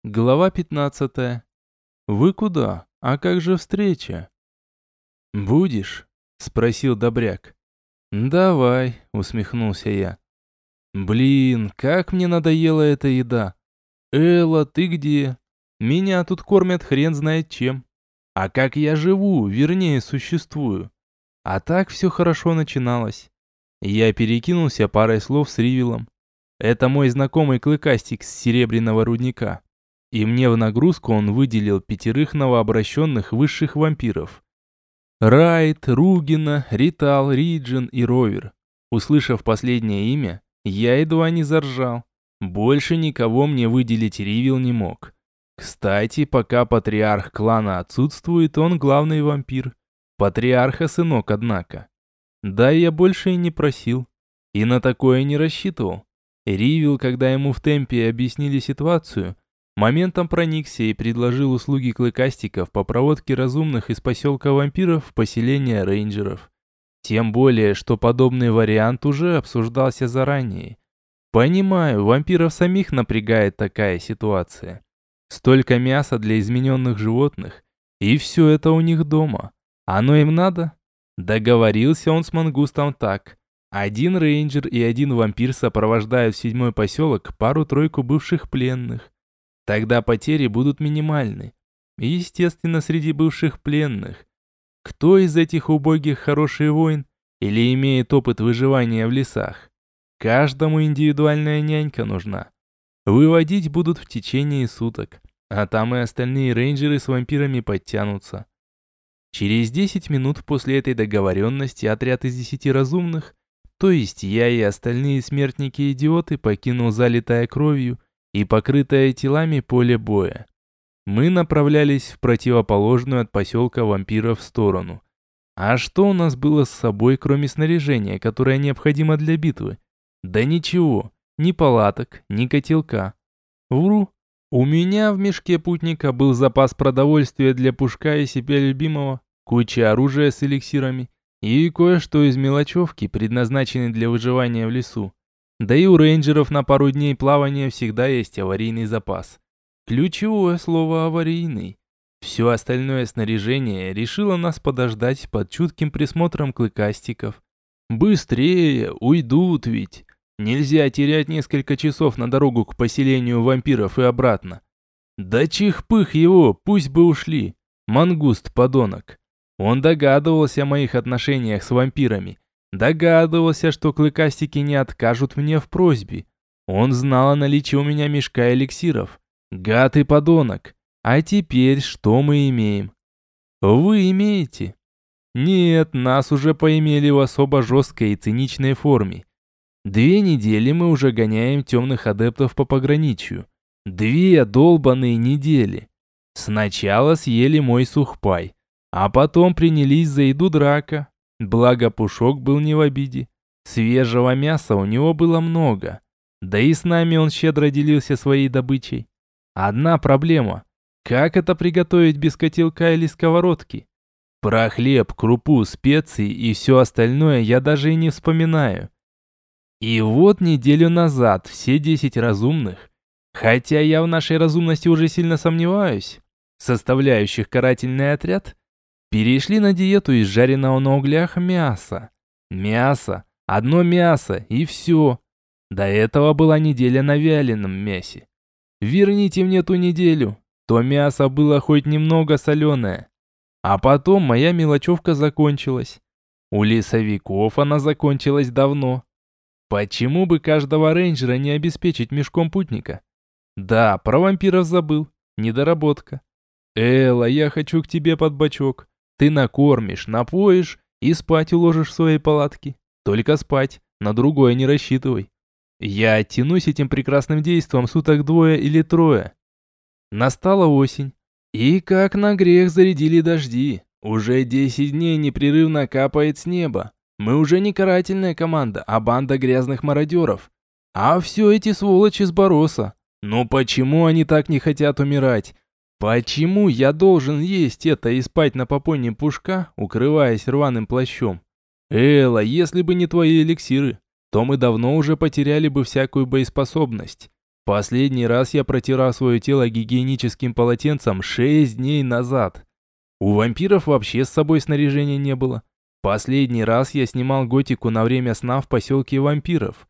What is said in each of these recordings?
Глава 15. Вы куда? А как же встреча? Будешь? Спросил Добряк. Давай, усмехнулся я. Блин, как мне надоела эта еда. Элла, ты где? Меня тут кормят хрен знает чем. А как я живу, вернее, существую. А так все хорошо начиналось. Я перекинулся парой слов с Ривилом. Это мой знакомый клыкастик с серебряного рудника. И мне в нагрузку он выделил 5 новообращенных высших вампиров. Райт, Ругина, Ритал, Риджин и Ровер. Услышав последнее имя, я едва не заржал. Больше никого мне выделить Ривил не мог. Кстати, пока патриарх клана отсутствует, он главный вампир. Патриарха сынок, однако. Да, я больше и не просил. И на такое не рассчитывал. Ривил, когда ему в темпе объяснили ситуацию, моментом проникся и предложил услуги клыкастиков по проводке разумных из поселка вампиров в поселение рейнджеров. Тем более, что подобный вариант уже обсуждался заранее. Понимаю, вампиров самих напрягает такая ситуация. Столько мяса для измененных животных, и все это у них дома. Оно им надо? Договорился он с мангустом так. Один рейнджер и один вампир сопровождают в 7-й поселок пару-тройку бывших пленных. Тогда потери будут минимальны. Естественно, среди бывших пленных. Кто из этих убогих хороший воин или имеет опыт выживания в лесах? Каждому индивидуальная нянька нужна. Выводить будут в течение суток, а там и остальные рейнджеры с вампирами подтянутся. Через 10 минут после этой договоренности отряд из 10 разумных, то есть я и остальные смертники-идиоты, покинул залитое кровью и покрытое телами поле боя. Мы направлялись в противоположную от поселка вампиров сторону. А что у нас было с собой, кроме снаряжения, которое необходимо для битвы? Да ничего, ни палаток, ни котелка. Вру. У меня в мешке путника был запас продовольствия для Пушка и себя любимого, куча оружия с эликсирами и кое-что из мелочевки, предназначенной для выживания в лесу. Да и у рейнджеров на пару дней плавания всегда есть аварийный запас. Ключевое слово «аварийный». Все остальное снаряжение решило нас подождать под чутким присмотром клыкастиков. Быстрее, уйдут ведь. Нельзя терять несколько часов на дорогу к поселению вампиров и обратно. Да чих-пых его, пусть бы ушли. Мангуст, подонок. Он догадывался о моих отношениях с вампирами. Догадывался, что клыкастики не откажут мне в просьбе. Он знал о наличии у меня мешка эликсиров. Гад и подонок. А теперь что мы имеем? Вы имеете? Нет, нас уже поимели в особо жесткой и циничной форме. 2 недели мы уже гоняем темных адептов по пограничью. 2 долбаные недели. Сначала съели мой сухпай, а потом принялись за еду драка. Благо Пушок был не в обиде. Свежего мяса у него было много. Да и с нами он щедро делился своей добычей. Одна проблема. Как это приготовить без котелка или сковородки? Про хлеб, крупу, специи и все остальное я даже и не вспоминаю. И вот неделю назад все 10 разумных, хотя я в нашей разумности уже сильно сомневаюсь, составляющих карательный отряд, перешли на диету из жареного на углях мяса. Мясо, одно мясо и все. До этого была неделя на вяленом мясе. Верните мне ту неделю, то мясо было хоть немного соленое. А потом моя мелочевка закончилась. У лесовиков она закончилась давно. Почему бы каждого рейнджера не обеспечить мешком путника? Да, про вампиров забыл. Недоработка. Элла, я хочу к тебе под бочок. Ты накормишь, напоишь и спать уложишь в своей палатке. Только спать, на другое не рассчитывай. Я оттянусь этим прекрасным действом суток 2 или 3. Настала осень. И как на грех зарядили дожди. Уже 10 дней непрерывно капает с неба. Мы уже не карательная команда, а банда грязных мародеров. А все эти сволочи с Бороса. Но почему они так не хотят умирать? Почему я должен есть это и спать на попоне Пушка, укрываясь рваным плащом? Элла, если бы не твои эликсиры, то мы давно уже потеряли бы всякую боеспособность. Последний раз я протирал свое тело гигиеническим полотенцем 6 дней назад. У вампиров вообще с собой снаряжения не было. Последний раз я снимал готику на время сна в поселке вампиров.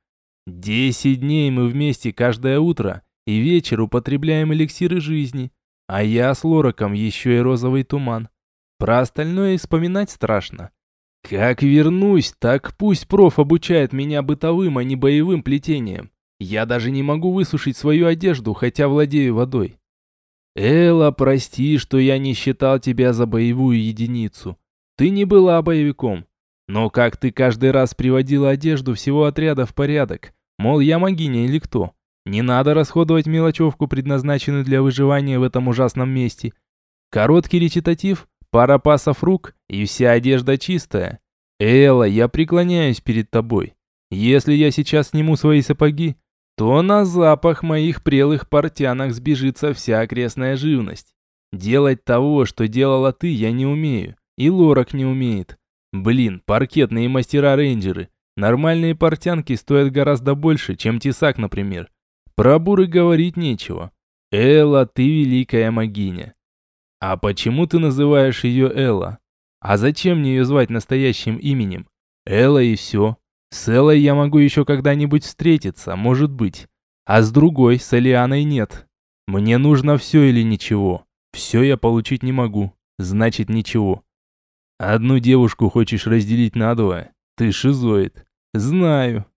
10 дней мы вместе каждое утро и вечер употребляем эликсиры жизни. А я с Лораком еще и розовый туман. Про остальное вспоминать страшно. Как вернусь, так пусть проф обучает меня бытовым, а не боевым плетением. Я даже не могу высушить свою одежду, хотя владею водой. Элла, прости, что я не считал тебя за боевую единицу. Ты не была боевиком. Но как ты каждый раз приводила одежду всего отряда в порядок, мол, я могиня или кто? Не надо расходовать мелочевку, предназначенную для выживания в этом ужасном месте. Короткий речитатив, пара пасов рук и вся одежда чистая. Элла, я преклоняюсь перед тобой. Если я сейчас сниму свои сапоги, то на запах моих прелых портянок сбежится вся окрестная живность. Делать того, что делала ты, я не умею. И Лорак не умеет. Блин, паркетные мастера-рейнджеры. Нормальные портянки стоят гораздо больше, чем тесак, например. Про буры говорить нечего. Элла, ты великая могиня. А почему ты называешь ее Элла? А зачем мне ее звать настоящим именем? Элла и все. С Эллой я могу еще когда-нибудь встретиться, может быть. А с другой, с Элианой нет. Мне нужно все или ничего. Все я получить не могу. Значит, ничего. Одну девушку хочешь разделить надвое? Ты шизоид. Знаю.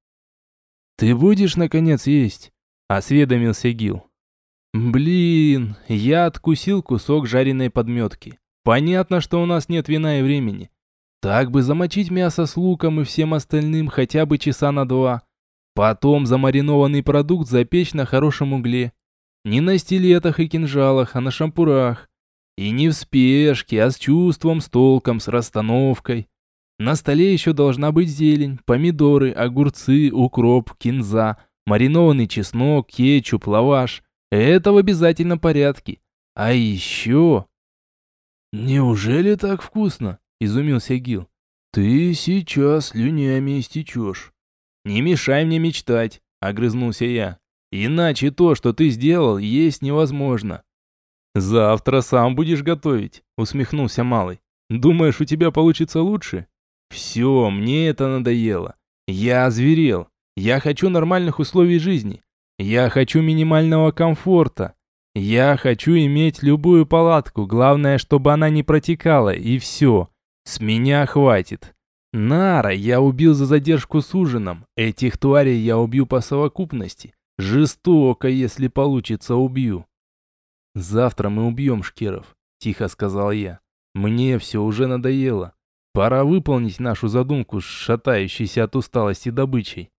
Ты будешь, наконец, есть? Осведомился Гил. Блин, я откусил кусок жареной подметки. Понятно, что у нас нет вина и времени. Так бы замочить мясо с луком и всем остальным хотя бы часа на 2. Потом замаринованный продукт запечь на хорошем угле. Не на стилетах и кинжалах, а на шампурах. И не в спешке, а с чувством, с толком, с расстановкой. На столе еще должна быть зелень, помидоры, огурцы, укроп, кинза, маринованный чеснок, кетчуп, лаваш. Это в обязательном порядке. А еще... «Неужели так вкусно?» – изумился Гил. «Ты сейчас слюнями истечешь». «Не мешай мне мечтать», – огрызнулся я. «Иначе то, что ты сделал, есть невозможно». «Завтра сам будешь готовить», – усмехнулся Малый. «Думаешь, у тебя получится лучше?» «Все, мне это надоело. Я озверел. Я хочу нормальных условий жизни. Я хочу минимального комфорта. Я хочу иметь любую палатку, главное, чтобы она не протекала, и все. С меня хватит. Нара я убил за задержку с ужином. Этих тварей я убью по совокупности. Жестоко, если получится, убью». «Завтра мы убьем шкеров», – тихо сказал я. «Мне все уже надоело. Пора выполнить нашу задумку с шатающейся от усталости добычей».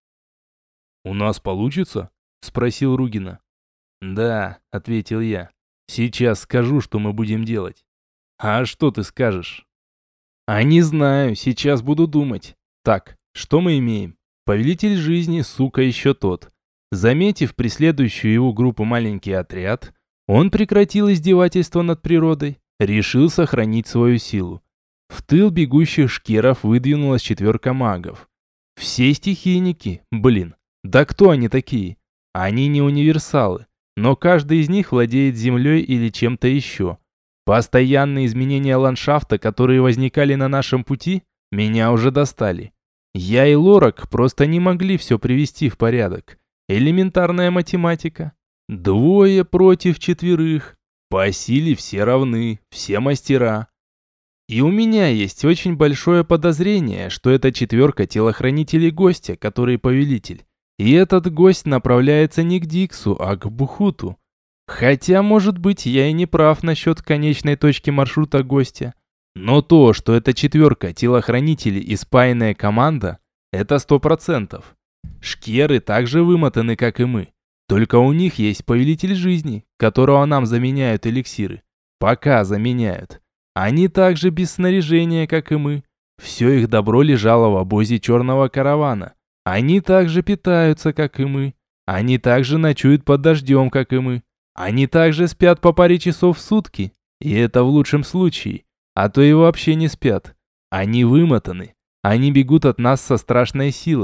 «У нас получится?» – спросил Ругина. «Да», – ответил я. «Сейчас скажу, что мы будем делать». «А что ты скажешь?» «А не знаю, сейчас буду думать. Так, что мы имеем? Повелитель жизни, сука, еще тот. Заметив преследующую его группу маленький отряд, он прекратил издевательство над природой, решил сохранить свою силу. В тыл бегущих шкеров выдвинулась 4 магов. Все стихийники, блин, да кто они такие? Они не универсалы, но каждый из них владеет землей или чем-то еще. Постоянные изменения ландшафта, которые возникали на нашем пути, меня уже достали. Я и Лорак просто не могли все привести в порядок. Элементарная математика. 2 против 4. По силе все равны, все мастера. И у меня есть очень большое подозрение, что это 4 телохранителей гостя, который повелитель. И этот гость направляется не к Диксу, а к Бухуту. Хотя, может быть, я и не прав насчет конечной точки маршрута гостя. Но то, что это 4 телохранителей и спаянная команда, это 100%. Шкеры также вымотаны, как и мы. Только у них есть повелитель жизни, которого нам заменяют эликсиры. Пока заменяют. Они также без снаряжения, как и мы. Все их добро лежало в обозе черного каравана. Они также питаются, как и мы. Они также ночуют под дождем, как и мы. Они также спят по паре часов в сутки. И это в лучшем случае. А то и вообще не спят. Они вымотаны. Они бегут от нас со страшной силой.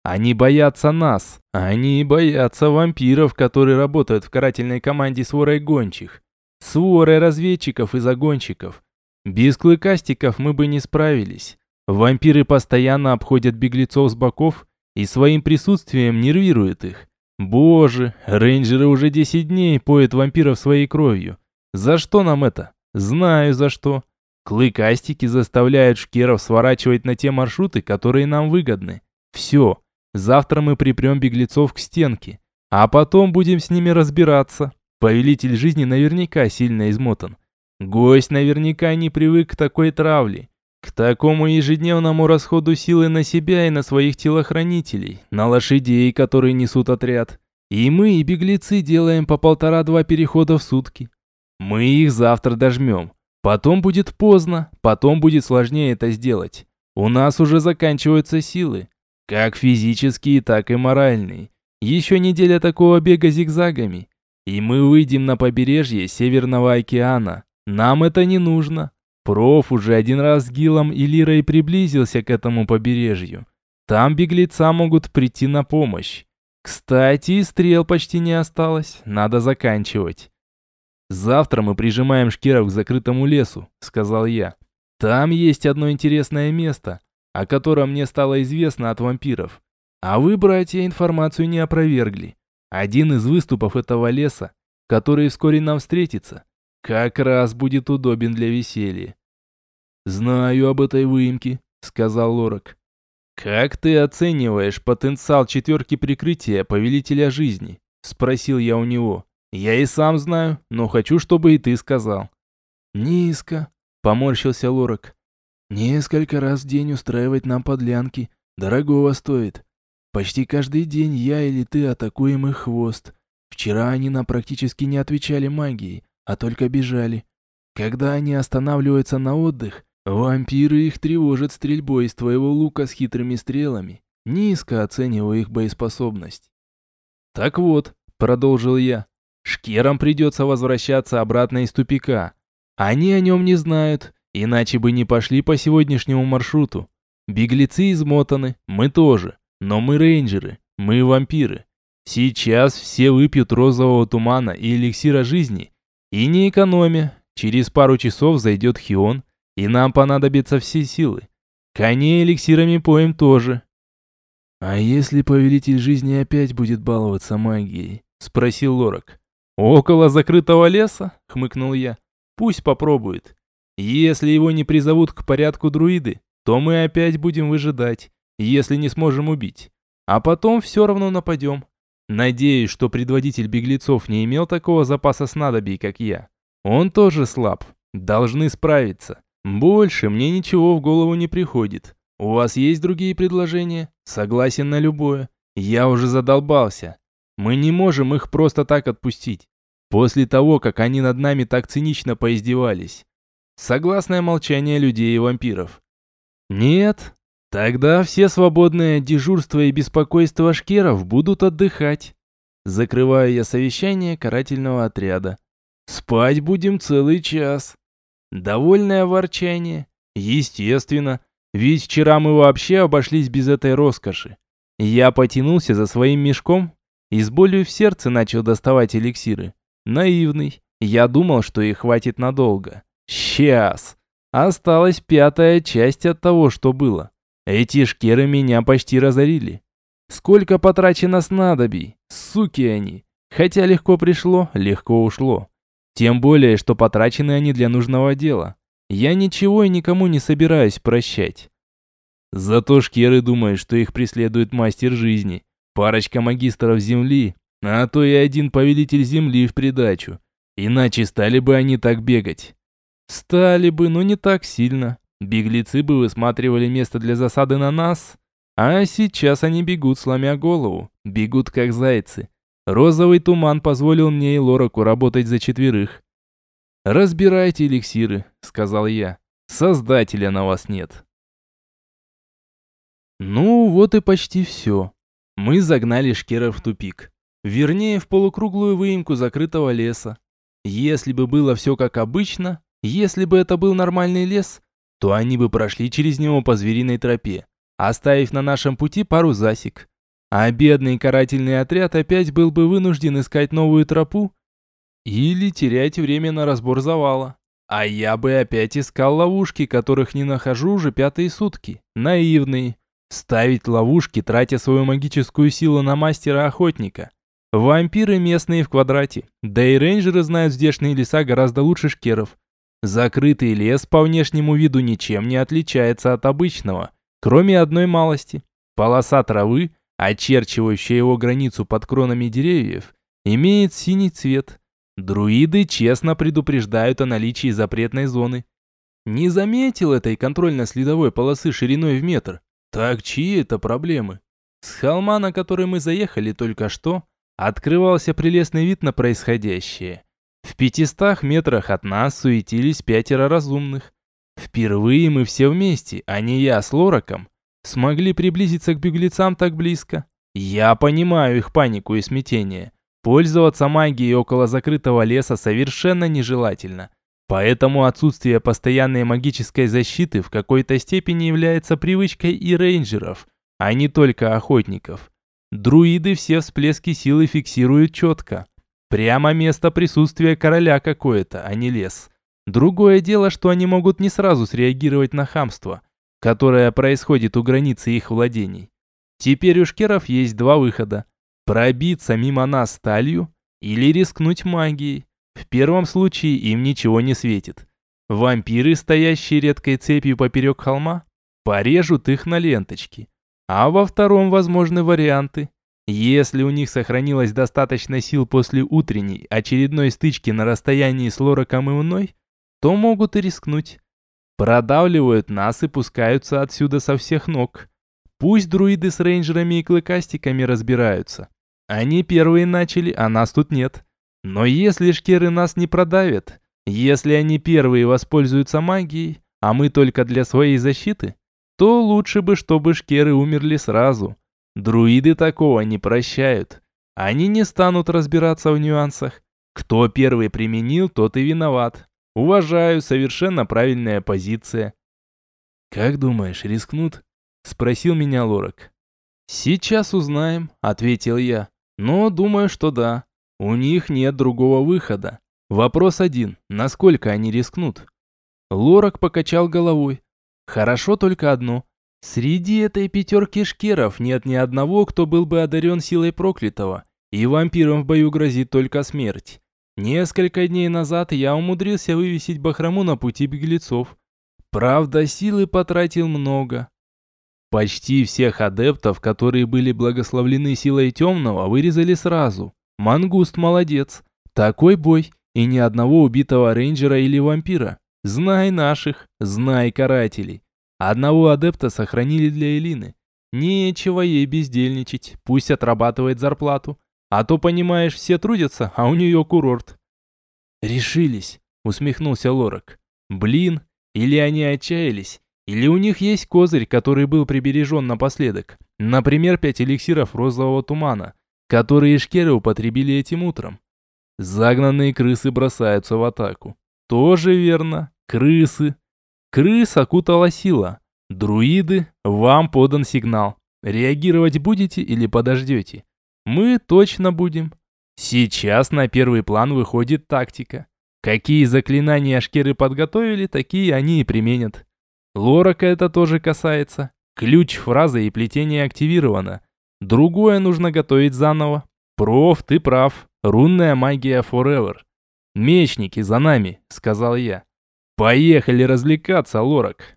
Они боятся нас. Они боятся вампиров, которые работают в карательной команде с ворой гончих. С ворой разведчиков и загонщиков. Без клыкастиков мы бы не справились. Вампиры постоянно обходят беглецов с боков и своим присутствием нервируют их. Боже, рейнджеры уже 10 дней поют вампиров своей кровью. За что нам это? Знаю за что. Клыкастики заставляют шкеров сворачивать на те маршруты, которые нам выгодны. Все. Завтра мы припрем беглецов к стенке, а потом будем с ними разбираться. Повелитель жизни наверняка сильно измотан. Гость наверняка не привык к такой травле, к такому ежедневному расходу силы на себя и на своих телохранителей, на лошадей, которые несут отряд. И мы, и беглецы, делаем по 1,5-2 перехода в сутки. Мы их завтра дожмем. Потом будет поздно, потом будет сложнее это сделать. У нас уже заканчиваются силы. Как физические, так и моральные. Еще неделя такого бега зигзагами. И мы выйдем на побережье Северного океана. Нам это не нужно. Проф уже один раз с Гилом и Лирой приблизился к этому побережью. Там беглеца могут прийти на помощь. Кстати, и стрел почти не осталось. Надо заканчивать. «Завтра мы прижимаем шкеров к закрытому лесу», — сказал я. «Там есть одно интересное место, о котором мне стало известно от вампиров. А вы, братья, информацию не опровергли. Один из выступов этого леса, который вскоре нам встретится, как раз будет удобен для веселья». «Знаю об этой выемке», — сказал Лорак. «Как ты оцениваешь потенциал 4 прикрытия Повелителя жизни?» — спросил я у него. «Я и сам знаю, но хочу, чтобы и ты сказал». «Низко», — поморщился Лорак. «Несколько раз в день устраивать нам подлянки дорогого стоит. Почти каждый день я или ты атакуем их хвост. Вчера они нам практически не отвечали магией, а только бежали. Когда они останавливаются на отдых, вампиры их тревожат стрельбой из твоего лука с хитрыми стрелами. Низко оцениваю их боеспособность». «Так вот», — продолжил я, — «шкерам придется возвращаться обратно из тупика. Они о нем не знают, иначе бы не пошли по сегодняшнему маршруту. Беглецы измотаны, мы тоже, но мы рейнджеры, мы вампиры. Сейчас все выпьют розового тумана и эликсира жизни, и не экономя, через пару часов зайдет Хион, и нам понадобятся все силы. Коней эликсирами поем тоже». «А если повелитель жизни опять будет баловаться магией?» — спросил Лорак. «Около закрытого леса?» — хмыкнул я. «Пусть попробует. Если его не призовут к порядку друиды, то мы опять будем выжидать, если не сможем убить. А потом все равно нападем. Надеюсь, что предводитель беглецов не имел такого запаса снадобий, как я. Он тоже слаб. Должны справиться. Больше мне ничего в голову не приходит. У вас есть другие предложения? Согласен на любое. Я уже задолбался. Мы не можем их просто так отпустить. После того, как они над нами так цинично поиздевались». Согласное молчание людей и вампиров. «Нет? Тогда все свободные от дежурства и беспокойства шкеров будут отдыхать». Закрываю я совещание карательного отряда. «Спать будем целый час». Довольное ворчание. Естественно, ведь вчера мы вообще обошлись без этой роскоши. Я потянулся за своим мешком и с болью в сердце начал доставать эликсиры. Наивный. Я думал, что их хватит надолго. Сейчас. Осталась 5-я часть от того, что было. Эти шкеры меня почти разорили. Сколько потрачено снадобий. Суки они. Хотя легко пришло, легко ушло. Тем более, что потрачены они для нужного дела. Я ничего и никому не собираюсь прощать. Зато шкеры думают, что их преследует мастер жизни, парочка магистров земли, а то и один повелитель земли в придачу. Иначе стали бы они так бегать. Стали бы, но не так сильно. Беглецы бы высматривали место для засады на нас. А сейчас они бегут, сломя голову. Бегут, как зайцы. Розовый туман позволил мне и Лораку работать за 4. «Разбирайте эликсиры», — сказал я. «Создателя на вас нет». Ну, вот и почти все. Мы загнали шкеров в тупик. Вернее, в полукруглую выемку закрытого леса. Если бы было все как обычно, если бы это был нормальный лес, то они бы прошли через него по звериной тропе, оставив на нашем пути пару засек. а бедный карательный отряд опять был бы вынужден искать новую тропу или терять время на разбор завала. А я бы опять искал ловушки, которых не нахожу уже 5-е сутки. Наивные. Ставить ловушки, тратя свою магическую силу на мастера-охотника. Вампиры местные в квадрате. Да и рейнджеры знают здешние леса гораздо лучше шкеров. Закрытый лес по внешнему виду ничем не отличается от обычного, кроме одной малости. Полоса травы, очерчивающая его границу под кронами деревьев, имеет синий цвет. Друиды честно предупреждают о наличии запретной зоны. Не заметил этой контрольно-следовой полосы шириной в метр. Так чьи это проблемы? С холма, на который мы заехали только что, открывался прелестный вид на происходящее. В 500 метрах от нас суетились 5 разумных. Впервые мы все вместе, а не я с Лораком, смогли приблизиться к беглецам так близко. Я понимаю их панику и смятение. Пользоваться магией около закрытого леса совершенно нежелательно. Поэтому отсутствие постоянной магической защиты в какой-то степени является привычкой и рейнджеров, а не только охотников. Друиды все всплески силы фиксируют четко. Прямо место присутствия короля какое-то, а не лес. Другое дело, что они могут не сразу среагировать на хамство, которое происходит у границы их владений. Теперь у шкеров есть два выхода. Пробиться мимо нас сталью или рискнуть магией. В первом случае им ничего не светит. Вампиры, стоящие редкой цепью поперек холма, порежут их на ленточки. А во втором возможны варианты. Если у них сохранилось достаточно сил после утренней очередной стычки на расстоянии с Лораком и мной, то могут и рискнуть. Продавливают нас и пускаются отсюда со всех ног. Пусть друиды с рейнджерами и клыкастиками разбираются. Они первые начали, а нас тут нет. Но если шкеры нас не продавят, если они первые воспользуются магией, а мы только для своей защиты, то лучше бы, чтобы шкеры умерли сразу. Друиды такого не прощают. Они не станут разбираться в нюансах. Кто первый применил, тот и виноват. Уважаю, совершенно правильная позиция. «Как думаешь, рискнут?» — спросил меня Лорак. «Сейчас узнаем», — ответил я. «Но думаю, что да. У них нет другого выхода. Вопрос один. Насколько они рискнут?» Лорак покачал головой. «Хорошо только одно. Среди этой 5 шкеров нет ни одного, кто был бы одарен силой проклятого, и вампирам в бою грозит только смерть. Несколько дней назад я умудрился вывесить бахрому на пути беглецов. Правда, силы потратил много. Почти всех адептов, которые были благословлены силой темного, вырезали сразу. Мангуст молодец. Такой бой, и ни одного убитого рейнджера или вампира. Знай наших, знай карателей. Одного адепта сохранили для Элины. Нечего ей бездельничать, пусть отрабатывает зарплату. А то, понимаешь, все трудятся, а у нее курорт». «Решились», — усмехнулся Лорак. «Блин, или они отчаялись, или у них есть козырь, который был прибережен напоследок. Например, 5 эликсиров розового тумана, которые шкеры употребили этим утром. Загнанные крысы бросаются в атаку. Тоже верно, крысы. Крыс окутала сила. Друиды, вам подан сигнал. Реагировать будете или подождете? Мы точно будем. Сейчас на первый план выходит тактика. Какие заклинания шкеры подготовили, такие они и применят. Лорака это тоже касается. Ключ, фраза и плетение активировано. Другое нужно готовить заново. Проф, ты прав. Рунная магия forever. «Мечники, за нами», — сказал я. «Поехали развлекаться, Лорак».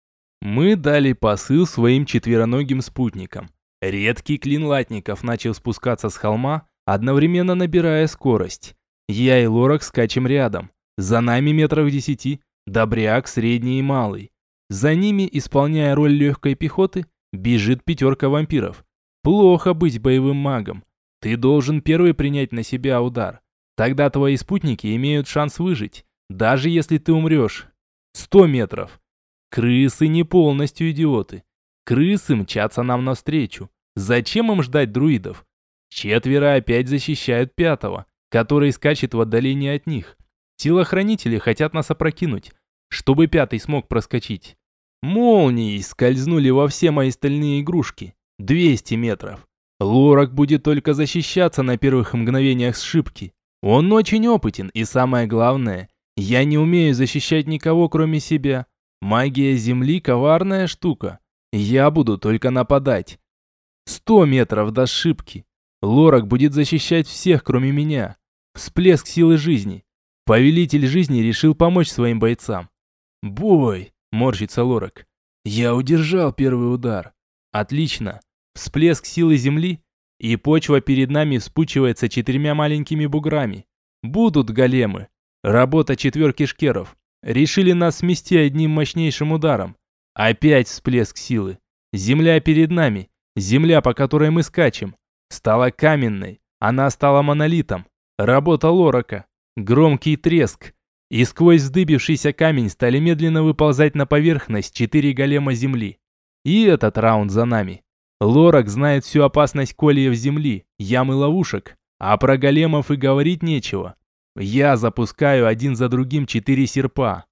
Мы дали посыл своим четвероногим спутникам. Редкий клин латников начал спускаться с холма, одновременно набирая скорость. Я и Лорак скачем рядом. За нами метров 10, добряк, средний и малый. За ними, исполняя роль легкой пехоты, бежит 5 вампиров. Плохо быть боевым магом. Ты должен первый принять на себя удар. Тогда твои спутники имеют шанс выжить, даже если ты умрешь. 100 метров. Крысы не полностью идиоты. Крысы мчатся нам навстречу. Зачем им ждать друидов? 4 опять защищают 5, который скачет в отдалении от них. Телохранители хотят нас опрокинуть, чтобы 5 смог проскочить. Молнией скользнули во все мои стальные игрушки. 200 метров. Лорак будет только защищаться на первых мгновениях сшибки. Он очень опытен, и самое главное, я не умею защищать никого, кроме себя. Магия Земли – коварная штука. Я буду только нападать. 100 метров до сшибки. Лорак будет защищать всех, кроме меня. Всплеск силы жизни. Повелитель жизни решил помочь своим бойцам. «Бой!» – морщится Лорак. «Я удержал первый удар». «Отлично. Всплеск силы Земли, и почва перед нами вспучивается 4 маленькими буграми. Будут големы. Работа четверки шкеров. Решили нас смести одним мощнейшим ударом. Опять всплеск силы. Земля перед нами. Земля, по которой мы скачем. Стала каменной. Она стала монолитом. Работа Лорака. Громкий треск. И сквозь вздыбившийся камень стали медленно выползать на поверхность 4 голема земли. И этот раунд за нами. Лорак знает всю опасность кольев земли, ям и ловушек, а про големов и говорить нечего. Я запускаю один за другим 4 серпа.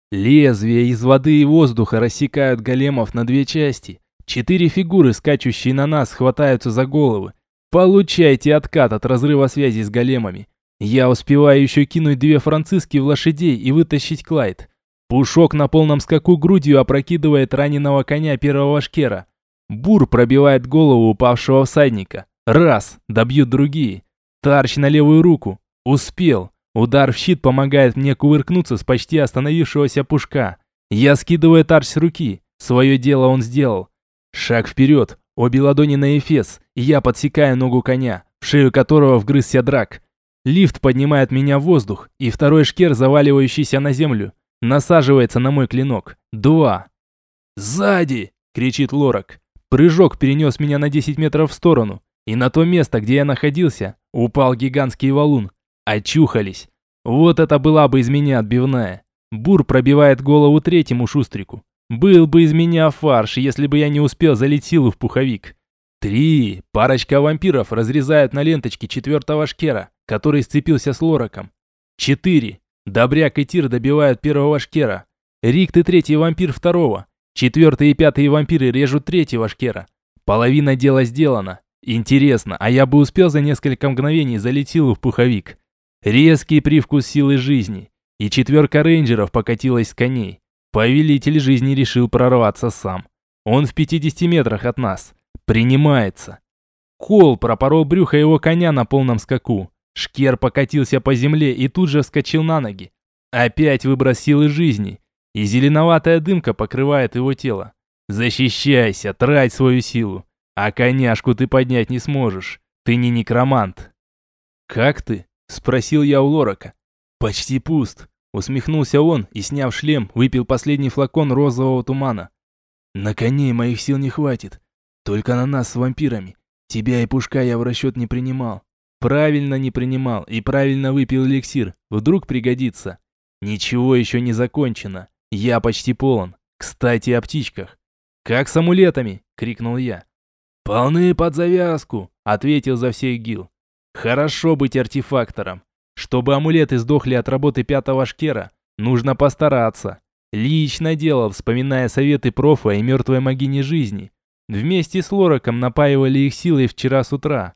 Лезвия из воды и воздуха рассекают големов на 2 части. 4 фигуры, скачущие на нас, хватаются за головы. Получайте откат от разрыва связи с големами. Я успеваю еще кинуть 2 франциски в лошадей и вытащить Клайд. Пушок на полном скаку грудью опрокидывает раненого коня первого шкера. Бур пробивает голову упавшего всадника. Раз, добьют другие. Тарч на левую руку. Успел. Удар в щит помогает мне кувыркнуться с почти остановившегося пушка. Я скидываю тарч с руки. Свое дело он сделал. Шаг вперед. Обе ладони на эфес. И я подсекаю ногу коня, в шею которого вгрызся драк. Лифт поднимает меня в воздух, и второй шкер, заваливающийся на землю, насаживается на мой клинок. 2. «Сзади!» — кричит Лорак. Прыжок перенес меня на 10 метров в сторону, и на то место, где я находился, упал гигантский валун. Очухались. Вот это была бы из меня отбивная. Бур пробивает голову третьему шустрику. Был бы из меня фарш, если бы я не успел залить силу в пуховик. 3. Парочка вампиров разрезают на ленточке 4-го шкера, который сцепился с Лораком. 4. Добряк и Тир добивают 1-го шкера. Рикт и 3-й вампир 2-го. 4-й и 5-й вампиры режут 3-го шкера. Половина дела сделана. Интересно, а я бы успел за несколько мгновений залить силу в пуховик. Резкий привкус силы жизни. И 4 рейнджеров покатилась с коней. Повелитель жизни решил прорваться сам. Он в 50 метрах от нас. Принимается. Кол пропорол брюхо его коня на полном скаку. Шкер покатился по земле и тут же вскочил на ноги. Опять выброс силы жизни. И зеленоватая дымка покрывает его тело. Защищайся, трать свою силу. А коняшку ты поднять не сможешь. Ты не некромант. «Как ты?» – спросил я у Лорака. «Почти пуст», – усмехнулся он и, сняв шлем, выпил последний флакон розового тумана. «На коней моих сил не хватит. Только на нас с вампирами. Тебя и Пушка я в расчет не принимал». «Правильно не принимал и правильно выпил эликсир. Вдруг пригодится». «Ничего еще не закончено. Я почти полон. Кстати, о птичках». «Как с амулетами?» – крикнул я. «Полны под завязку», – ответил за всех Гил. «Хорошо быть артефактором. Чтобы амулеты сдохли от работы 5-го шкера, нужно постараться. Лично делал, вспоминая советы профа и мертвой могини жизни. Вместе с Лораком напаивали их силой вчера с утра.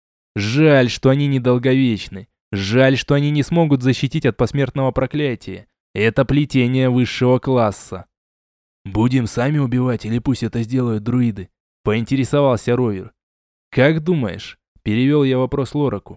Жаль, что они недолговечны. Жаль, что они не смогут защитить от посмертного проклятия. Это плетение высшего класса». «Будем сами убивать или пусть это сделают друиды?» – поинтересовался Ровер. «Как думаешь?» – перевел я вопрос Лораку.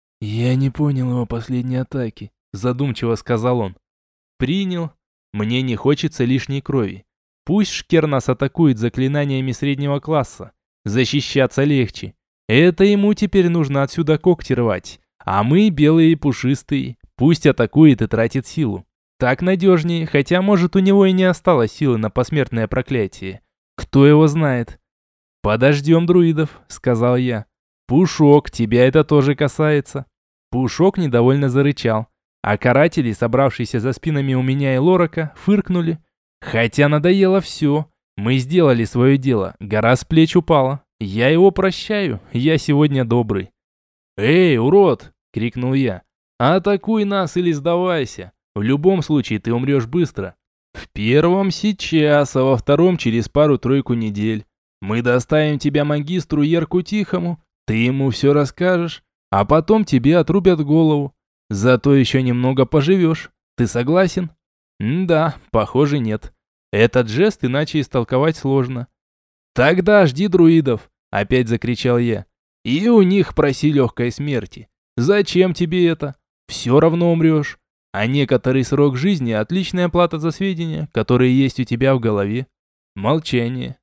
«Я не понял его последней атаки», – задумчиво сказал он. «Принял. Мне не хочется лишней крови. Пусть Шкер нас атакует заклинаниями среднего класса. Защищаться легче. Это ему теперь нужно отсюда когти рвать. А мы, белые и пушистые, пусть атакует и тратит силу. Так надежнее, хотя, может, у него и не осталось силы на посмертное проклятие. Кто его знает?» «Подождем друидов», — сказал я. «Пушок, тебя это тоже касается». Пушок недовольно зарычал, а каратели, собравшиеся за спинами у меня и Лорака, фыркнули. Хотя надоело все. Мы сделали свое дело, гора с плеч упала. Я его прощаю, я сегодня добрый. «Эй, урод!» — крикнул я. «Атакуй нас или сдавайся. В любом случае ты умрешь быстро. В первом сейчас, а во втором через пару-тройку недель. Мы доставим тебя магистру Ерку Тихому, ты ему все расскажешь, а потом тебе отрубят голову. Зато еще немного поживешь. Ты согласен? Да, похоже, нет. Этот жест иначе истолковать сложно. Тогда жди друидов, опять закричал я. И у них проси легкой смерти. Зачем тебе это? Все равно умрешь. А некоторый срок жизни – отличная плата за сведения, которые есть у тебя в голове. Молчание.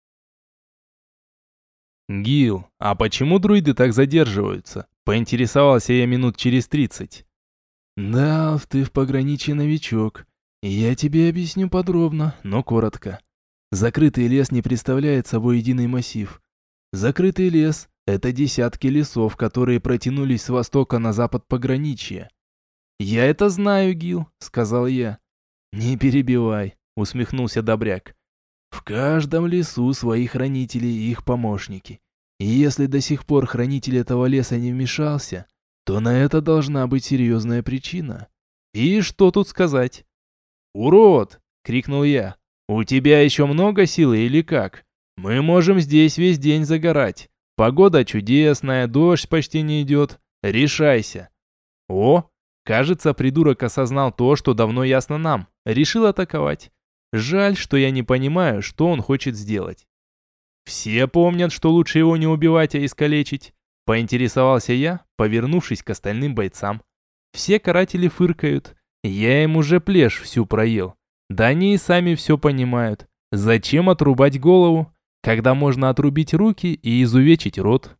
«Гил, а почему друиды так задерживаются?» – поинтересовался я минут через 30. «Да, ты в пограничье новичок. Я тебе объясню подробно, но коротко. Закрытый лес не представляет собой единый массив. Закрытый лес – это десятки лесов, которые протянулись с востока на запад пограничья. «Я это знаю, Гил», — сказал я. «Не перебивай», — усмехнулся Добряк. «В каждом лесу свои хранители и их помощники. И если до сих пор хранитель этого леса не вмешался, то на это должна быть серьезная причина». «И что тут сказать?» «Урод!» — крикнул я. «У тебя еще много силы или как? Мы можем здесь весь день загорать. Погода чудесная, дождь почти не идет. Решайся». «О!» Кажется, придурок осознал то, что давно ясно нам. Решил атаковать. Жаль, что я не понимаю, что он хочет сделать. Все помнят, что лучше его не убивать, а искалечить. Поинтересовался я, повернувшись к остальным бойцам. Все каратели фыркают. Я им уже плешь всю проел. Да они и сами все понимают. Зачем отрубать голову, когда можно отрубить руки и изувечить рот?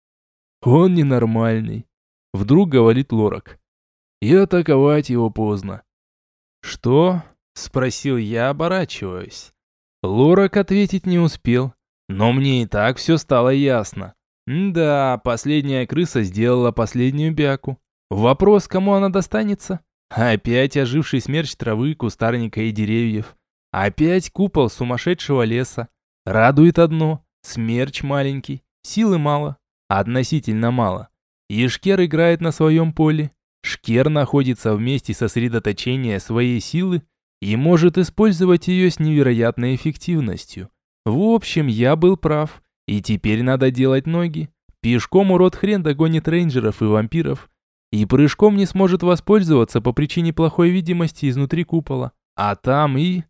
Он ненормальный. Вдруг говорит Лорак. И атаковать его поздно. «Что?» – спросил я, оборачиваясь. Лорак ответить не успел, но мне и так все стало ясно. Да, последняя крыса сделала последнюю бяку. Вопрос, кому она достанется? Опять оживший смерч травы, кустарника и деревьев. Опять купол сумасшедшего леса. Радует одно – смерч маленький, силы мало, относительно мало. Ешкер играет на своем поле. Шкер находится в месте сосредоточения своей силы и может использовать ее с невероятной эффективностью. В общем, я был прав, и теперь надо делать ноги. Пешком урод хрен догонит рейнджеров и вампиров, и прыжком не сможет воспользоваться по причине плохой видимости изнутри купола. А там и...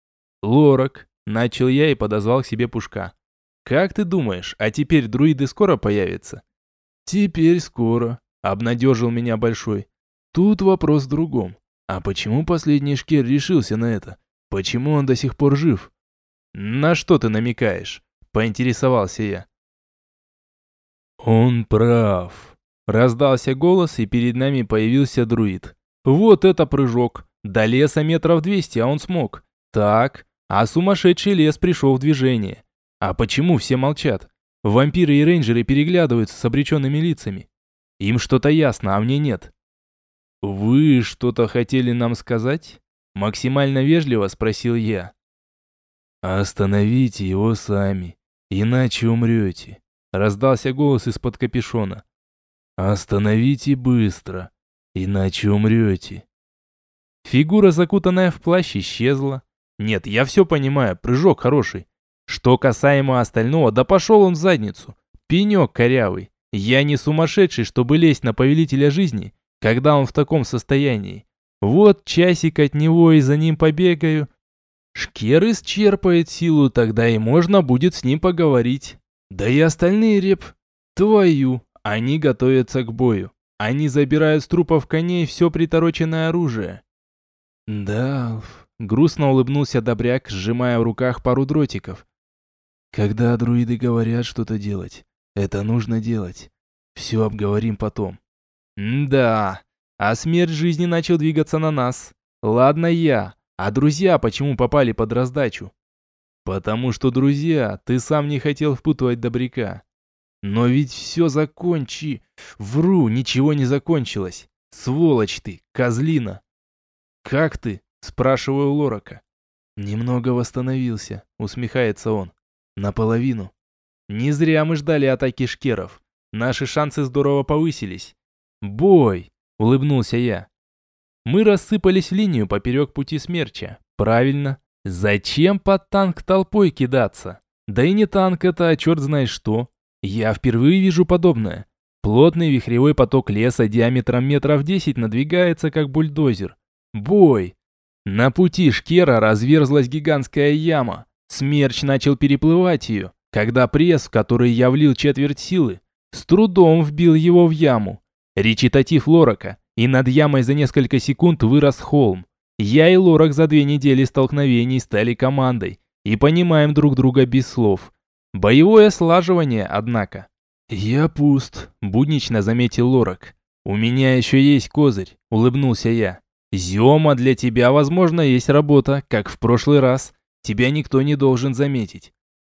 Лорак, начал я и подозвал к себе Пушка. Как ты думаешь, а теперь друиды скоро появятся? Теперь скоро. Обнадежил меня Большой. Тут вопрос в другом. А почему последний шкер решился на это? Почему он до сих пор жив? На что ты намекаешь? Поинтересовался я. Он прав. Раздался голос, и перед нами появился друид. Вот это прыжок. До леса метров 200, а он смог. Так, а сумасшедший лес пришел в движение. А почему все молчат? Вампиры и рейнджеры переглядываются с обреченными лицами. Им что-то ясно, а мне нет. «Вы что-то хотели нам сказать?» Максимально вежливо спросил я. «Остановите его сами, иначе умрете», раздался голос из-под капюшона. «Остановите быстро, иначе умрете». Фигура, закутанная в плащ, исчезла. Нет, я все понимаю, прыжок хороший. Что касаемо остального, да пошел он в задницу. Пенек корявый. Я не сумасшедший, чтобы лезть на повелителя жизни, когда он в таком состоянии. Вот часик от него и за ним побегаю. Шкер исчерпает силу, тогда и можно будет с ним поговорить. Да и остальные реп... Твою, они готовятся к бою. Они забирают с трупов коней все притороченное оружие. Да, грустно улыбнулся Добряк, сжимая в руках пару дротиков. Когда друиды говорят что-то делать, это нужно делать. Все обговорим потом. Да, а смерть жизни начал двигаться на нас. Ладно я, а друзья почему попали под раздачу? Потому что, друзья, ты сам не хотел впутывать Добряка. Но ведь все закончи... Вру, ничего не закончилось. Сволочь ты, козлина. Как ты? Спрашиваю у Лорака. Немного восстановился, усмехается он. Наполовину. Не зря мы ждали атаки шкеров. Наши шансы здорово повысились. Бой! Улыбнулся я. Мы рассыпались в линию поперек пути смерча. Правильно. Зачем под танк толпой кидаться? Да и не танк это, а черт знает что. Я впервые вижу подобное. Плотный вихревой поток леса диаметром метров 10 надвигается, как бульдозер. Бой! На пути Шкера разверзлась гигантская яма. Смерч начал переплывать ее, когда пресс, в который я влил четверть силы, с трудом вбил его в яму. Речитатив Лорака, и над ямой за несколько секунд вырос холм. Я и Лорак за 2 недели столкновений стали командой и понимаем друг друга без слов. Боевое слаживание, однако. «Я пуст», – буднично заметил Лорак. «У меня еще есть козырь», – улыбнулся я. «Зема, для тебя, возможно, есть работа, как в прошлый раз. Тебя никто не должен заметить».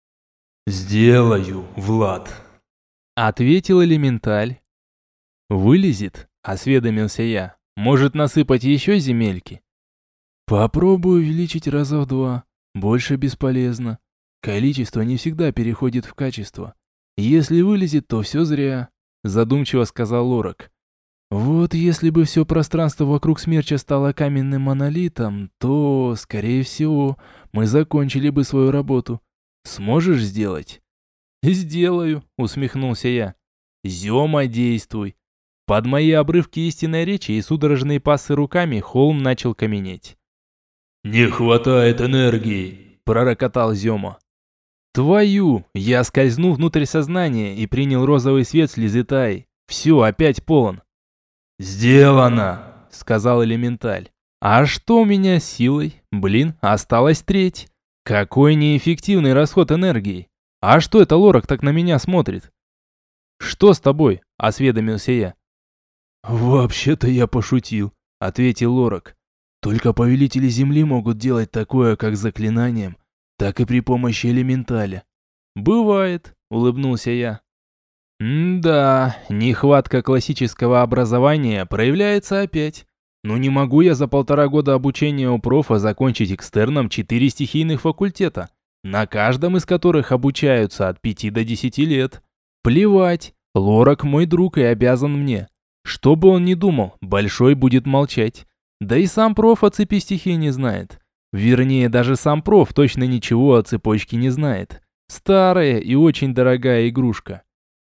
«Сделаю, Влад», – ответил элементаль. «Вылезет?» – осведомился я. «Может насыпать еще земельки?» «Попробую увеличить раза в 2. Больше бесполезно. Количество не всегда переходит в качество. Если вылезет, то все зря», – задумчиво сказал Лорак. «Вот если бы все пространство вокруг смерча стало каменным монолитом, то, скорее всего, мы закончили бы свою работу. Сможешь сделать?» «Сделаю», – усмехнулся я. «Зема, действуй». Под мои обрывки истинной речи и судорожные пассы руками холм начал каменеть. «Не хватает энергии», – пророкотал Зема. «Твою!» Я скользнул внутрь сознания и принял розовый свет с Лизетай. Все, опять полон. «Сделано!» — сказал элементаль. «А что у меня с силой? Блин, осталась треть. Какой неэффективный расход энергии. А что это Лорак так на меня смотрит?» «Что с тобой?» — осведомился я. «Вообще-то я пошутил», — ответил Лорак. «Только повелители Земли могут делать такое как заклинанием, так и при помощи элементаля». «Бывает», — улыбнулся я. «Да, нехватка классического образования проявляется опять. Но не могу я за 1,5 года обучения у профа закончить экстерном 4 стихийных факультета, на каждом из которых обучаются от 5 до 10 лет. Плевать, Лорак мой друг и обязан мне. Что бы он ни думал, Большой будет молчать. Да и сам проф о цепи стихий не знает. Вернее, даже сам проф точно ничего о цепочке не знает. Старая и очень дорогая игрушка.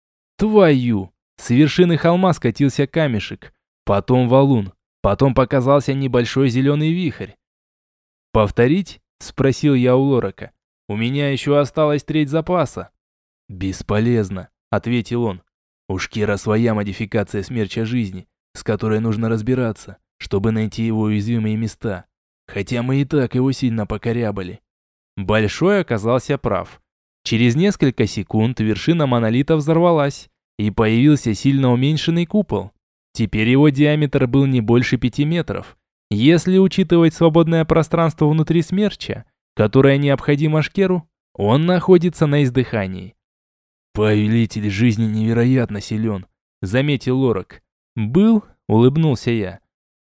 Твою! С вершины холма скатился камешек, потом валун, потом показался небольшой зеленый вихрь. «Повторить?» – спросил я у Лорака. «У меня еще осталась треть запаса». «Бесполезно», – ответил он. «У Шкера своя модификация смерча жизни, с которой нужно разбираться, чтобы найти его уязвимые места. Хотя мы и так его сильно покорябали». Большой оказался прав. Через несколько секунд вершина монолита взорвалась, и появился сильно уменьшенный купол. Теперь его диаметр был не больше 5 метров. Если учитывать свободное пространство внутри смерча, которое необходимо Шкеру, он находится на издыхании. «Повелитель жизни невероятно силен», — заметил Лорак. «Был?» — улыбнулся я.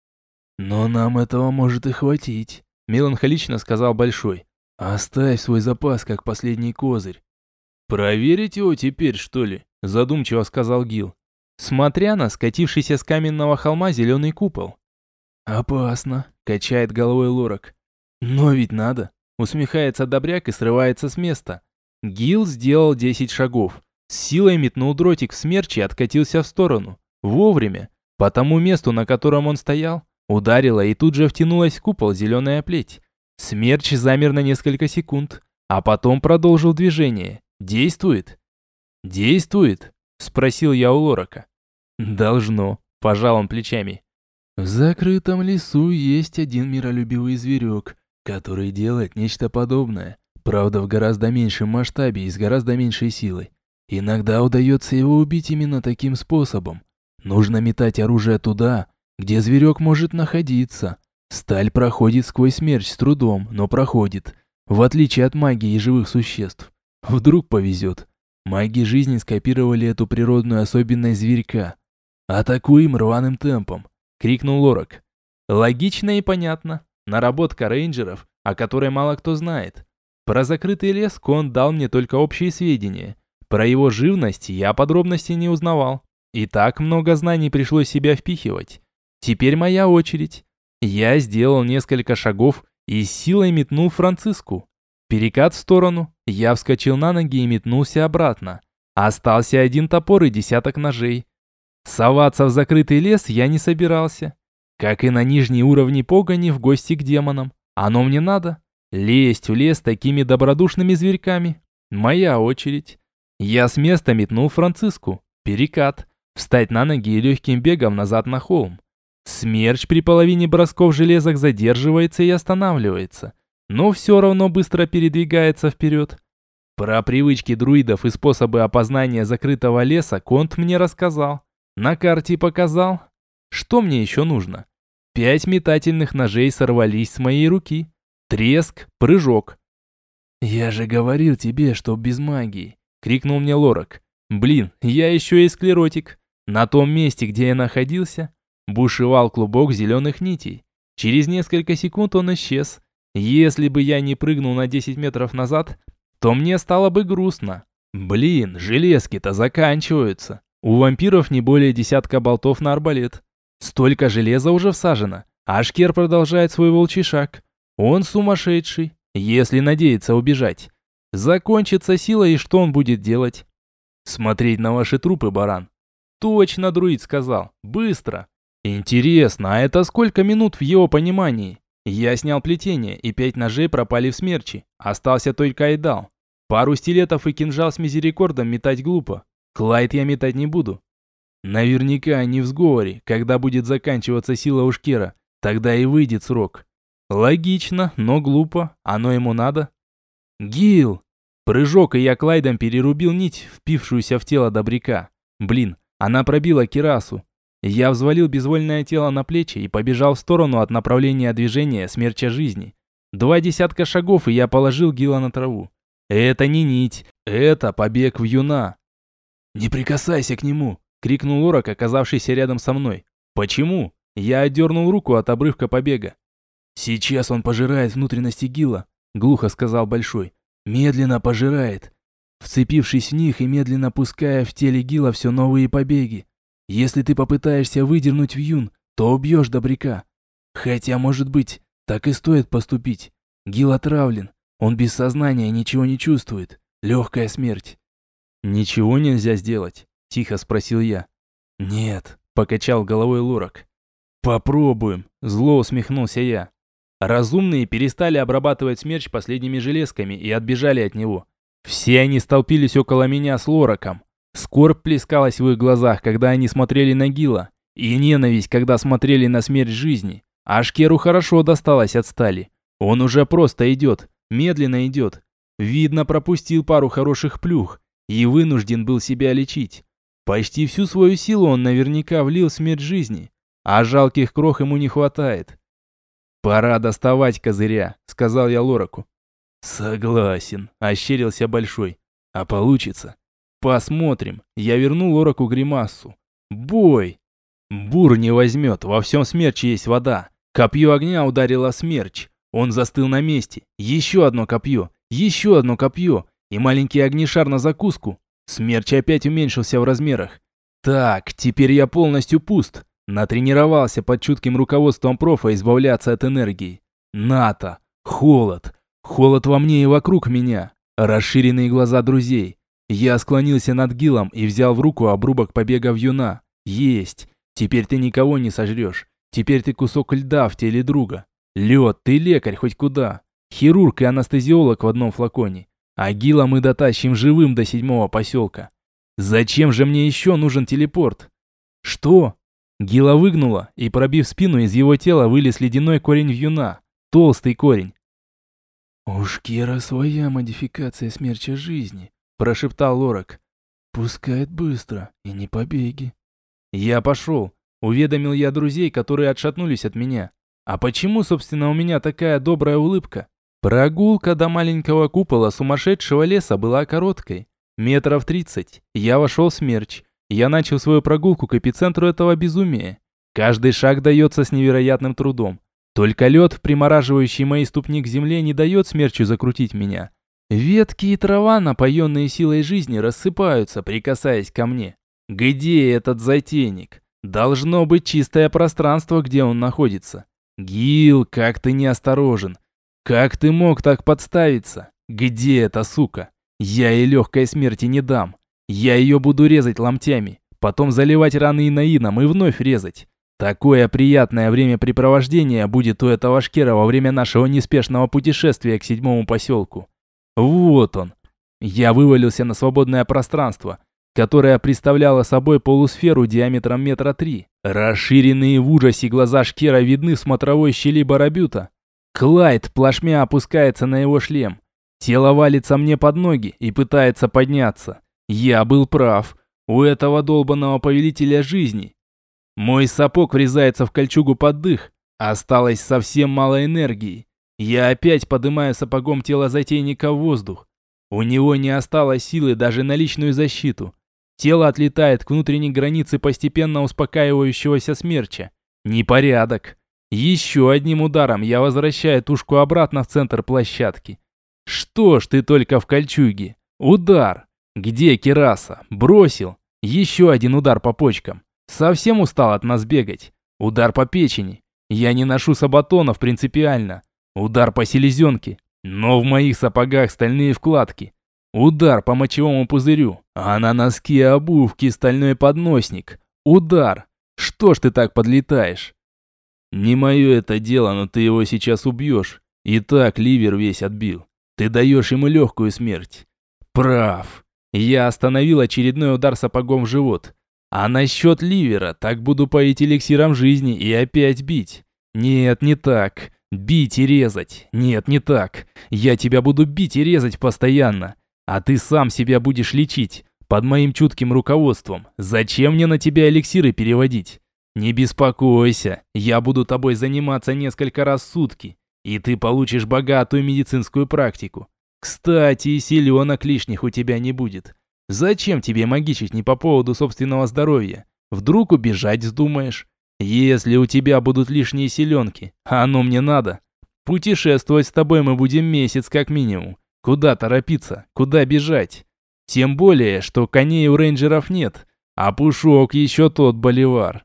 «Но нам этого может и хватить», — меланхолично сказал Большой. «Оставь свой запас, как последний козырь». «Проверить его теперь, что ли?» – задумчиво сказал Гил, смотря на скатившийся с каменного холма зеленый купол. «Опасно», – качает головой Лорак. «Но ведь надо», – усмехается Добряк и срывается с места. Гил сделал 10 шагов, с силой метнул дротик в смерч и откатился в сторону. Вовремя, по тому месту, на котором он стоял, ударила и тут же втянулась в купол зеленая плеть. Смерч замер на несколько секунд, а потом продолжил движение. «Действует?» «Действует?» – спросил я у Лорака. «Должно», – пожал он плечами. «В закрытом лесу есть один миролюбивый зверек, который делает нечто подобное, правда в гораздо меньшем масштабе и с гораздо меньшей силой. Иногда удается его убить именно таким способом. Нужно метать оружие туда, где зверек может находиться. Сталь проходит сквозь смерч с трудом, но проходит, в отличие от магии и живых существ. Вдруг повезет. Маги жизни скопировали эту природную особенность зверька. «Атакуем рваным темпом!» — крикнул Лорак. Логично и понятно. Наработка рейнджеров, о которой мало кто знает. Про закрытый лес Кон дал мне только общие сведения. Про его живность я подробностей не узнавал. И так много знаний пришлось себя впихивать. Теперь моя очередь. Я сделал несколько шагов и с силой метнул Франциску. Перекат в сторону. Я вскочил на ноги и метнулся обратно. Остался один топор и десяток ножей. Соваться в закрытый лес я не собирался. Как и на нижние уровни погони в гости к демонам. Оно мне надо. Лезть в лес такими добродушными зверьками. Моя очередь. Я с места метнул Франциску. Перекат. Встать на ноги и легким бегом назад на холм. Смерч при половине бросков железок задерживается и останавливается. Но все равно быстро передвигается вперед. Про привычки друидов и способы опознания закрытого леса Конт мне рассказал. На карте показал. Что мне еще нужно? 5 метательных ножей сорвались с моей руки. Треск, прыжок. «Я же говорил тебе, что без магии!» — крикнул мне Лорак. «Блин, я еще и склеротик!» На том месте, где я находился, бушевал клубок зеленых нитей. Через несколько секунд он исчез. Если бы я не прыгнул на 10 метров назад, то мне стало бы грустно. Блин, железки-то заканчиваются. У вампиров не более десятка болтов на арбалет. Столько железа уже всажено. Ашкер продолжает свой волчий шаг. Он сумасшедший, если надеется убежать. Закончится сила, и что он будет делать? Смотреть на ваши трупы, баран. Точно, друид сказал. Быстро. Интересно, а это сколько минут в его понимании? Я снял плетение, и 5 ножей пропали в смерчи. Остался только Айдал. Пару стилетов и кинжал с мизерикордом метать глупо. Клайд я метать не буду. Наверняка они в сговоре, когда будет заканчиваться сила Ушкера. Тогда и выйдет срок. Логично, но глупо. Оно ему надо. Гил! Прыжок, и я Клайдом перерубил нить, впившуюся в тело добряка. Блин, она пробила кирасу. Я взвалил безвольное тело на плечи и побежал в сторону от направления движения смерча жизни. 2 десятка шагов, и я положил Гила на траву. Это не нить, это побег в юна. «Не прикасайся к нему!» — крикнул Лорак, оказавшийся рядом со мной. «Почему?» Я отдернул руку от обрывка побега. «Сейчас он пожирает внутренности Гила», — глухо сказал Большой. «Медленно пожирает, вцепившись в них и медленно пуская в теле Гила все новые побеги. Если ты попытаешься выдернуть вьюн, то убьешь добряка. Хотя, может быть, так и стоит поступить. Гил отравлен, он без сознания ничего не чувствует. Легкая смерть». «Ничего нельзя сделать?» – тихо спросил я. «Нет», – покачал головой Лорак. «Попробуем», – зло усмехнулся я. Разумные перестали обрабатывать смерч последними железками и отбежали от него. Все они столпились около меня с Лораком. Скорбь плескалась в их глазах, когда они смотрели на Гила, и ненависть, когда смотрели на смерть жизни. Ашкеру хорошо досталось от стали. Он уже просто идет, медленно идет. Видно, пропустил пару хороших плюх и вынужден был себя лечить. Почти всю свою силу он наверняка влил в смерть жизни, а жалких крох ему не хватает. «Пора доставать козыря», — сказал я Лораку. «Согласен», — ощерился Большой. «А получится?» «Посмотрим». Я вернул Лораку гримасу. «Бой!» Бур не возьмет, во всем смерче есть вода. Копье огня ударило смерч. Он застыл на месте. Еще одно копье, и маленький огнешар на закуску. Смерч опять уменьшился в размерах. Так, теперь я полностью пуст. Натренировался под чутким руководством профа избавляться от энергии. НАТО. Холод. Холод во мне и вокруг меня. Расширенные глаза друзей. Я склонился над Гилом и взял в руку обрубок побега вьюна. Есть. Теперь ты никого не сожрешь. Теперь ты кусок льда в теле друга. Лед, ты лекарь хоть куда. Хирург и анестезиолог в одном флаконе. А Гила мы дотащим живым до 7-го поселка. Зачем же мне еще нужен телепорт? Что? Гила выгнула, и, пробив спину, из его тела вылез ледяной корень вьюна. Толстый корень. «У Шкера своя модификация смерча жизни», – прошептал Лорак. «Пускает быстро, и не побеги». «Я пошел», – уведомил я друзей, которые отшатнулись от меня. «А почему, собственно, у меня такая добрая улыбка?» Прогулка до маленького купола сумасшедшего леса была короткой. Метров 30. Я вошел в смерч. Я начал свою прогулку к эпицентру этого безумия. Каждый шаг дается с невероятным трудом. Только лед, примораживающий мои ступни к земле, не дает смерчу закрутить меня. Ветки и трава, напоенные силой жизни, рассыпаются, прикасаясь ко мне. Где этот затейник? Должно быть чистое пространство, где он находится. Гил, как ты неосторожен. Как ты мог так подставиться? Где эта сука? Я ей легкой смерти не дам. Я ее буду резать ломтями, потом заливать раны инаином и вновь резать. Такое приятное времяпрепровождение будет у этого шкера во время нашего неспешного путешествия к 7-му поселку. Вот он. Я вывалился на свободное пространство, которое представляло собой полусферу диаметром 3 метра. Расширенные в ужасе глаза шкера видны в смотровой щели барабюта. Клайд плашмя опускается на его шлем. Тело валится мне под ноги и пытается подняться. Я был прав. У этого долбанного повелителя жизни. Мой сапог врезается в кольчугу под дых. Осталось совсем мало энергии. Я опять поднимаю сапогом тело затейника в воздух. У него не осталось силы даже на личную защиту. Тело отлетает к внутренней границе постепенно успокаивающегося смерча. Непорядок. Еще одним ударом я возвращаю тушку обратно в центр площадки. Что ж ты только в кольчуге? Удар. Где Кираса? Бросил. Еще один удар по почкам. Совсем устал от нас бегать. Удар по печени. Я не ношу сабатонов принципиально. Удар по селезенке. Но в моих сапогах стальные вкладки. Удар по мочевому пузырю. А на носке обувки стальной подносник. Удар. Что ж ты так подлетаешь? Не мое это дело, но ты его сейчас убьешь. И так ливер весь отбил. Ты даешь ему легкую смерть. Прав. Я остановил очередной удар сапогом в живот. А насчет ливера, так буду поить эликсиром жизни и опять бить. Нет, не так. Бить и резать. Нет, не так. Я тебя буду бить и резать постоянно. А ты сам себя будешь лечить. Под моим чутким руководством. Зачем мне на тебя эликсиры переводить? Не беспокойся. Я буду тобой заниматься несколько раз в сутки. И ты получишь богатую медицинскую практику. Кстати, и селенок лишних у тебя не будет. Зачем тебе магичить не по поводу собственного здоровья? Вдруг убежать вздумаешь? Если у тебя будут лишние селенки, а оно мне надо. Путешествовать с тобой мы будем месяц как минимум. Куда торопиться? Куда бежать? Тем более, что коней у рейнджеров нет, а Пушок еще тот боливар.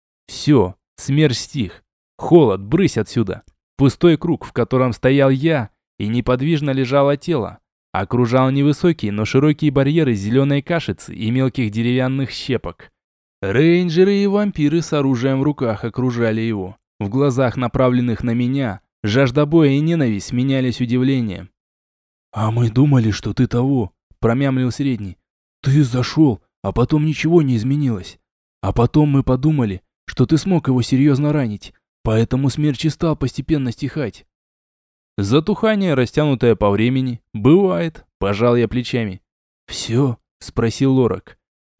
Все, смерч стих. Холод, брысь отсюда. Пустой круг, в котором стоял я, и неподвижно лежало тело. Окружал невысокий, но широкий барьер из зеленой кашицы и мелких деревянных щепок. Рейнджеры и вампиры с оружием в руках окружали его. В глазах, направленных на меня, жажда боя и ненависть сменялись удивлением. «А мы думали, что ты того», — промямлил средний. «Ты зашел, а потом ничего не изменилось. А потом мы подумали, что ты смог его серьезно ранить, поэтому смерч и стал постепенно стихать». Затухание, растянутое по времени, бывает, пожал я плечами. «Все?» — спросил Лорак.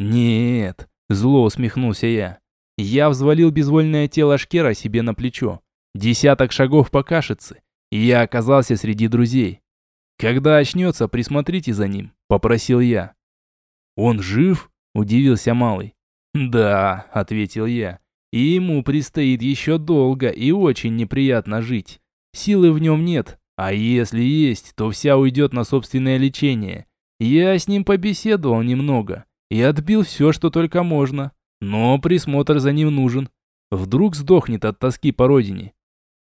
«Нет», — зло усмехнулся я. Я взвалил безвольное тело шкера себе на плечо. 10 шагов по кашице, и я оказался среди друзей. «Когда очнется, присмотрите за ним», — попросил я. «Он жив?» — удивился малый. «Да», — ответил я, — «и ему предстоит еще долго и очень неприятно жить. Силы в нем нет, а если есть, то вся уйдет на собственное лечение. Я с ним побеседовал немного и отбил все, что только можно, но присмотр за ним нужен. Вдруг сдохнет от тоски по родине».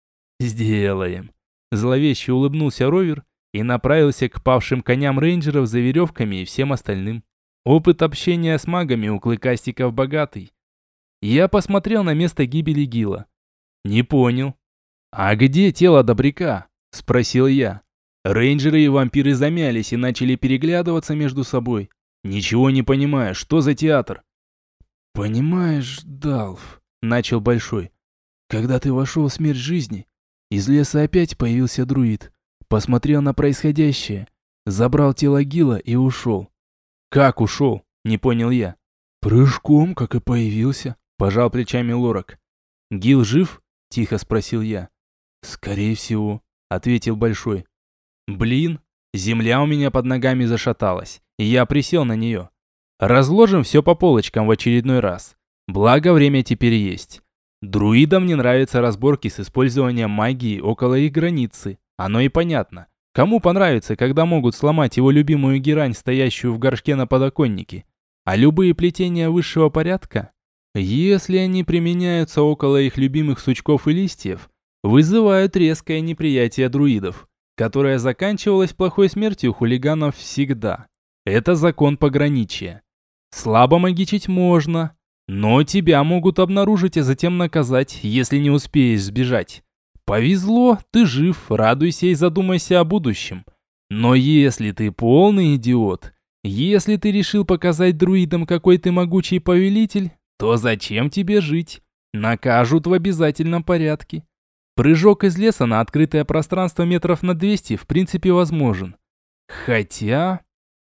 «Сделаем», — зловеще улыбнулся Ровер и направился к павшим коням рейнджеров за веревками и всем остальным. Опыт общения с магами у клыкастиков богатый. Я посмотрел на место гибели Гила. «Не понял». «А где тело Добряка?» – спросил я. Рейнджеры и вампиры замялись и начали переглядываться между собой. Ничего не понимая, что за театр. «Понимаешь, Далф», — начал Большой, — «когда ты вошел в смерть жизни, из леса опять появился друид, посмотрел на происходящее, забрал тело Гила и ушел». «Как ушел?» – не понял я. «Прыжком, как и появился», — пожал плечами Лорак. «Гил жив?» – тихо спросил я. «Скорее всего», — ответил Большой. Блин, земля у меня под ногами зашаталась, и я присел на нее. Разложим все по полочкам в очередной раз. Благо, время теперь есть. Друидам не нравятся разборки с использованием магии около их границы. Оно и понятно. Кому понравится, когда могут сломать его любимую герань, стоящую в горшке на подоконнике? А любые плетения высшего порядка, если они применяются около их любимых сучков и листьев, вызывают резкое неприятие друидов, которая заканчивалась плохой смертью хулиганов всегда. Это закон пограничья. Слабо магичить можно, но тебя могут обнаружить и затем наказать, если не успеешь сбежать. Повезло, ты жив, радуйся и задумайся о будущем. Но если ты полный идиот, если ты решил показать друидам, какой ты могучий повелитель, то зачем тебе жить? Накажут в обязательном порядке. Прыжок из леса на открытое пространство метров на 200 в принципе возможен. Хотя...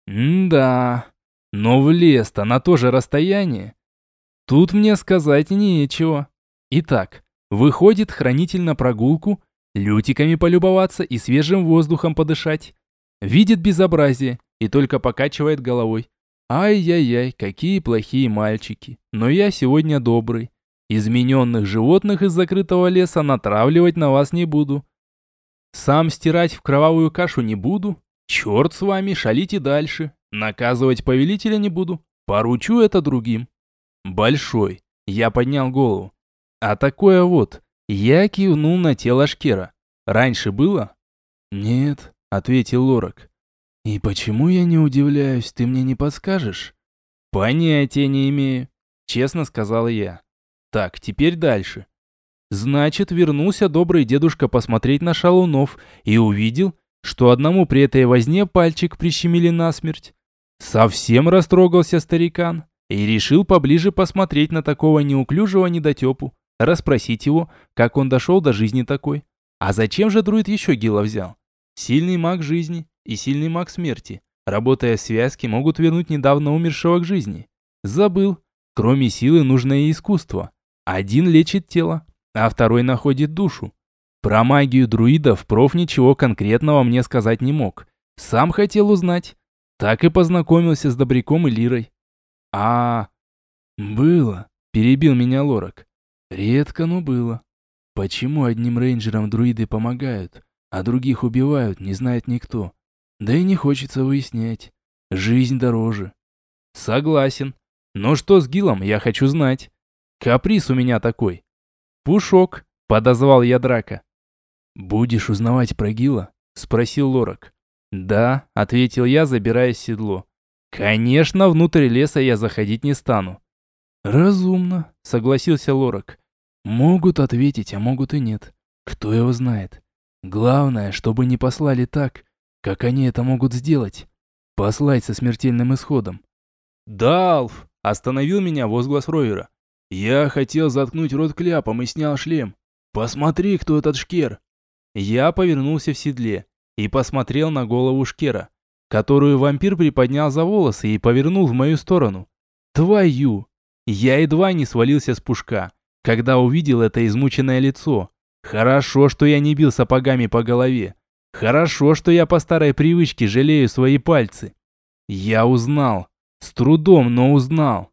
да... Но в лес-то на то же расстояние. Тут мне сказать нечего. Итак, выходит хранитель на прогулку, лютиками полюбоваться и свежим воздухом подышать. Видит безобразие и только покачивает головой. Ай-яй-яй, какие плохие мальчики. Но я сегодня добрый. Измененных животных из закрытого леса натравливать на вас не буду. Сам стирать в кровавую кашу не буду. Черт с вами, шалите дальше. Наказывать повелителя не буду. Поручу это другим. Большой. Я поднял голову. А такое вот. Я кивнул на тело Шкера. Раньше было? Нет, ответил Лорак. И почему я не удивляюсь, ты мне не подскажешь? Понятия не имею, честно сказал я. Так, теперь дальше. Значит, вернулся добрый дедушка посмотреть на шалунов и увидел, что одному при этой возне пальчик прищемили насмерть. Совсем растрогался старикан и решил поближе посмотреть на такого неуклюжего недотепу, расспросить его, как он дошел до жизни такой. А зачем же друид еще Гила взял? Сильный маг жизни и сильный маг смерти, работая в связке, могут вернуть недавно умершего к жизни. Забыл. Кроме силы нужно и искусство. Один лечит тело, а второй находит душу. Про магию друидов проф ничего конкретного мне сказать не мог. Сам хотел узнать. Так и познакомился с Добряком и Лирой. Было, перебил меня Лорак. Редко, но было. Почему одним рейнджерам друиды помогают, а других убивают, не знает никто. Да и не хочется выяснять. Жизнь дороже. Согласен. Но что с Гилом, я хочу знать. Каприз у меня такой. Пушок, подозвал я Драка. Будешь узнавать про Гила? Спросил Лорак. Да, ответил я, забирая седло. Конечно, внутрь леса я заходить не стану. Разумно, согласился Лорак. Могут ответить, а могут и нет. Кто его знает. Главное, чтобы не послали так, как они это могут сделать. Послать со смертельным исходом. Далф! Остановил меня возглас Ровера. Я хотел заткнуть рот кляпом и снял шлем. Посмотри, кто этот Шкер. Я повернулся в седле и посмотрел на голову Шкера, которую вампир приподнял за волосы и повернул в мою сторону. Твою! Я едва не свалился с пушка, когда увидел это измученное лицо. Хорошо, что я не бил сапогами по голове. Хорошо, что я по старой привычке жалею свои пальцы. Я узнал. С трудом, но узнал.